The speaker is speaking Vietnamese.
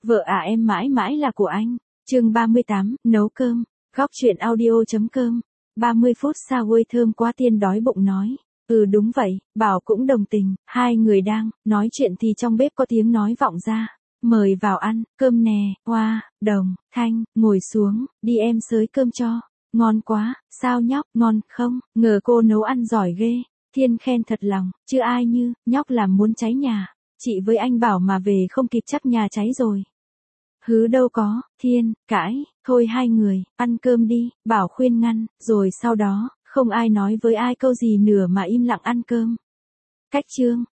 Vợ à em mãi mãi là của anh. Chương 38, nấu cơm. Góc chuyện audio.com. 30 phút sau ôi thơm quá tiên đói bụng nói. Ừ đúng vậy, Bảo cũng đồng tình. Hai người đang nói chuyện thì trong bếp có tiếng nói vọng ra. Mời vào ăn, cơm nè, Hoa, Đồng, Thanh, ngồi xuống, đi em xới cơm cho. Ngon quá, sao nhóc, ngon không, ngờ cô nấu ăn giỏi ghê. Thiên khen thật lòng, chứ ai như, nhóc làm muốn cháy nhà. Chị với anh Bảo mà về không kịp chắc nhà cháy rồi. Hứ đâu có, Thiên, cãi, thôi hai người, ăn cơm đi, Bảo khuyên ngăn, rồi sau đó, không ai nói với ai câu gì nữa mà im lặng ăn cơm. Cách chương